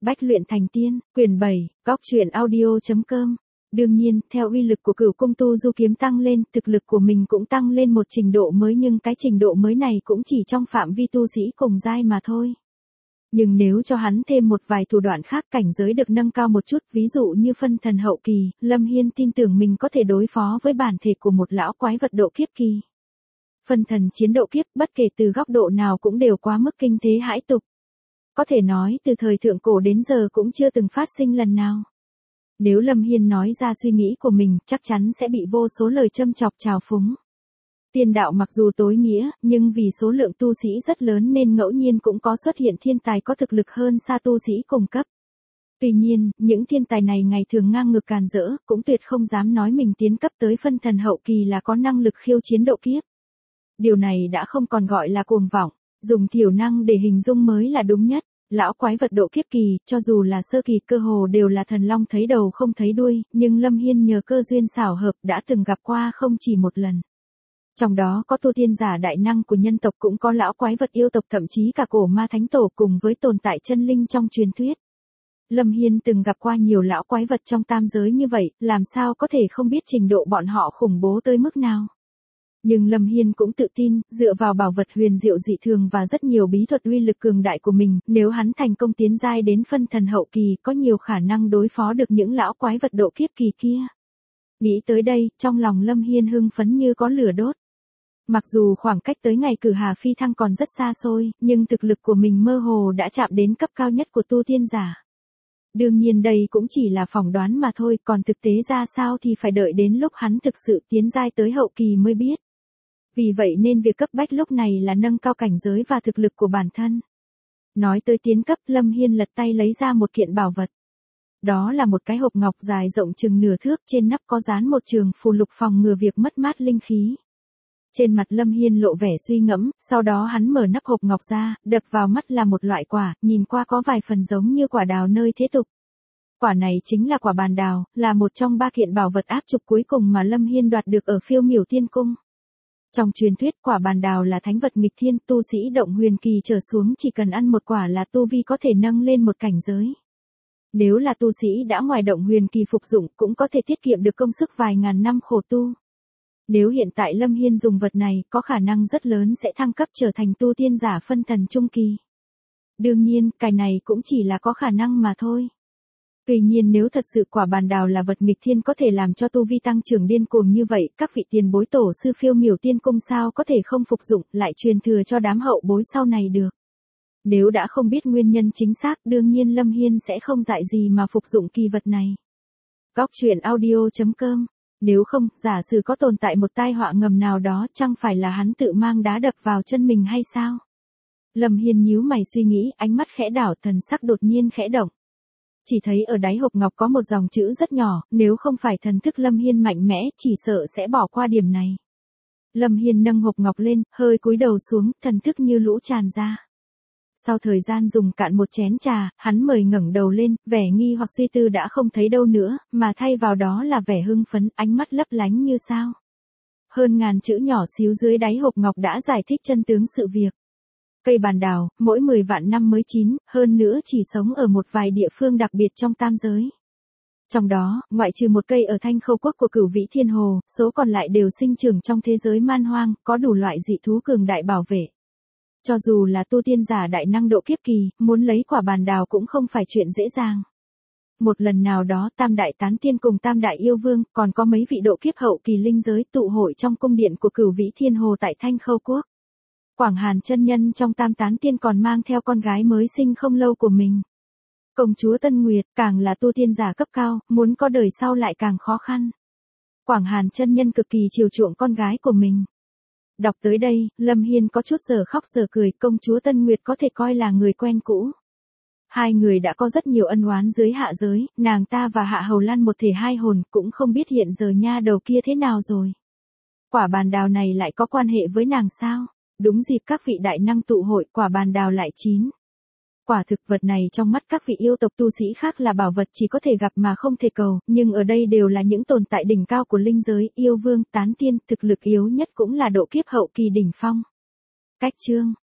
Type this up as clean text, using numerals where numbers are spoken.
Bách luyện thành tiên, quyển 7, góc truyện audio.com. Đương nhiên, theo uy lực của Cửu cung tu du kiếm tăng lên, thực lực của mình cũng tăng lên một trình độ mới, nhưng cái trình độ mới này cũng chỉ trong phạm vi tu sĩ cùng giai mà thôi. Nhưng nếu cho hắn thêm một vài thủ đoạn khác, cảnh giới được nâng cao một chút, ví dụ như phân thần hậu kỳ, Lâm Hiên tin tưởng mình có thể đối phó với bản thể của một lão quái vật độ kiếp kỳ. Phân thần chiến độ kiếp, bất kể từ góc độ nào cũng đều quá mức kinh thế hãi tục. Có thể nói từ thời thượng cổ đến giờ cũng chưa từng phát sinh lần nào. Nếu Lâm Hiên nói ra suy nghĩ của mình, chắc chắn sẽ bị vô số lời châm chọc trào phúng. Tiên đạo mặc dù tối nghĩa, nhưng vì số lượng tu sĩ rất lớn nên ngẫu nhiên cũng có xuất hiện thiên tài có thực lực hơn xa tu sĩ cùng cấp. Tuy nhiên, những thiên tài này ngày thường ngang ngược càn rỡ, cũng tuyệt không dám nói mình tiến cấp tới phân thần hậu kỳ là có năng lực khiêu chiến độ kiếp. Điều này đã không còn gọi là cuồng vọng, dùng thiểu năng để hình dung mới là đúng nhất. Lão quái vật độ kiếp kỳ, cho dù là sơ kỳ cơ hồ đều là thần long thấy đầu không thấy đuôi, nhưng Lâm Hiên nhờ cơ duyên xảo hợp đã từng gặp qua không chỉ một lần. Trong đó có tu tiên giả đại năng của nhân tộc, cũng có lão quái vật yêu tộc, thậm chí cả cổ ma thánh tổ cùng với tồn tại chân linh trong truyền thuyết. Lâm Hiên từng gặp qua nhiều lão quái vật trong tam giới như vậy, làm sao có thể không biết trình độ bọn họ khủng bố tới mức nào. Nhưng Lâm Hiên cũng tự tin, dựa vào bảo vật huyền diệu dị thường và rất nhiều bí thuật uy lực cường đại của mình, nếu hắn thành công tiến giai đến phân thần hậu kỳ, có nhiều khả năng đối phó được những lão quái vật độ kiếp kỳ kia. Nghĩ tới đây, trong lòng Lâm Hiên hưng phấn như có lửa đốt. Mặc dù khoảng cách tới ngày cử hà phi thăng còn rất xa xôi, nhưng thực lực của mình mơ hồ đã chạm đến cấp cao nhất của tu tiên giả. Đương nhiên đây cũng chỉ là phỏng đoán mà thôi, còn thực tế ra sao thì phải đợi đến lúc hắn thực sự tiến giai tới hậu kỳ mới biết. Vì vậy nên việc cấp bách lúc này là nâng cao cảnh giới và thực lực của bản thân. Nói tới tiến cấp, Lâm Hiên lật tay lấy ra một kiện bảo vật. Đó là một cái hộp ngọc dài rộng chừng nửa thước, trên nắp có dán một trường phù lục phòng ngừa việc mất mát linh khí. Trên mặt Lâm Hiên lộ vẻ suy ngẫm, sau đó hắn mở nắp hộp ngọc ra, đập vào mắt là một loại quả, nhìn qua có vài phần giống như quả đào nơi thế tục. Quả này chính là quả bàn đào, là một trong 3 kiện bảo vật áp trục cuối cùng mà Lâm Hiên đoạt được ở Phiêu Miểu Tiên Cung. Trong truyền thuyết, quả bàn đào là thánh vật nghịch thiên, tu sĩ động huyền kỳ trở xuống chỉ cần ăn một quả là tu vi có thể nâng lên một cảnh giới. Nếu là tu sĩ đã ngoài động huyền kỳ phục dụng, cũng có thể tiết kiệm được công sức vài ngàn năm khổ tu. Nếu hiện tại Lâm Hiên dùng vật này, có khả năng rất lớn sẽ thăng cấp trở thành tu tiên giả phân thần trung kỳ. Đương nhiên, cái này cũng chỉ là có khả năng mà thôi. Tuy nhiên nếu thật sự quả bàn đào là vật nghịch thiên có thể làm cho tu vi tăng trưởng điên cuồng như vậy, các vị tiền bối tổ sư Phiêu Miểu Tiên Cung sao có thể không phục dụng, lại truyền thừa cho đám hậu bối sau này được. Nếu đã không biết nguyên nhân chính xác, đương nhiên Lâm Hiên sẽ không dại gì mà phục dụng kỳ vật này. Góc truyện audio.com. Nếu không, giả sử có tồn tại một tai họa ngầm nào đó, chẳng phải là hắn tự mang đá đập vào chân mình hay sao? Lâm Hiên nhíu mày suy nghĩ, ánh mắt khẽ đảo, thần sắc đột nhiên khẽ động. Chỉ thấy ở đáy hộp ngọc có một dòng chữ rất nhỏ, nếu không phải thần thức Lâm Hiên mạnh mẽ, chỉ sợ sẽ bỏ qua điểm này. Lâm Hiên nâng hộp ngọc lên, hơi cúi đầu xuống, thần thức như lũ tràn ra. Sau thời gian dùng cạn một chén trà, hắn mời ngẩng đầu lên, vẻ nghi hoặc suy tư đã không thấy đâu nữa, mà thay vào đó là vẻ hưng phấn, ánh mắt lấp lánh như sao. Hơn ngàn chữ nhỏ xíu dưới đáy hộp ngọc đã giải thích chân tướng sự việc. Cây bàn đào, mỗi 10 vạn năm mới chín, hơn nữa chỉ sống ở một vài địa phương đặc biệt trong tam giới. Trong đó, ngoại trừ một cây ở Thanh Khâu Quốc của Cửu Vĩ Thiên Hồ, số còn lại đều sinh trưởng trong thế giới man hoang, có đủ loại dị thú cường đại bảo vệ. Cho dù là tu tiên giả đại năng độ kiếp kỳ, muốn lấy quả bàn đào cũng không phải chuyện dễ dàng. Một lần nào đó Tam Đại Tán Tiên cùng Tam Đại Yêu Vương, còn có mấy vị độ kiếp hậu kỳ linh giới tụ hội trong cung điện của Cửu Vĩ Thiên Hồ tại Thanh Khâu Quốc. Quảng Hàn chân nhân trong Tam Tán Tiên còn mang theo con gái mới sinh không lâu của mình. Công chúa Tân Nguyệt, càng là tu tiên giả cấp cao, muốn có đời sau lại càng khó khăn. Quảng Hàn chân nhân cực kỳ chiều chuộng con gái của mình. Đọc tới đây, Lâm Hiên có chút giờ khóc giờ cười, công chúa Tân Nguyệt có thể coi là người quen cũ. Hai người đã có rất nhiều ân oán dưới hạ giới, nàng ta và Hạ Hầu Lan một thể hai hồn, cũng không biết hiện giờ nha đầu kia thế nào rồi. Quả bàn đào này lại có quan hệ với nàng sao? Đúng dịp các vị đại năng tụ hội, quả bàn đào lại chín. Quả thực vật này trong mắt các vị yêu tộc tu sĩ khác là bảo vật chỉ có thể gặp mà không thể cầu, nhưng ở đây đều là những tồn tại đỉnh cao của linh giới, yêu vương, tán tiên, thực lực yếu nhất cũng là độ kiếp hậu kỳ đỉnh phong. Cách chương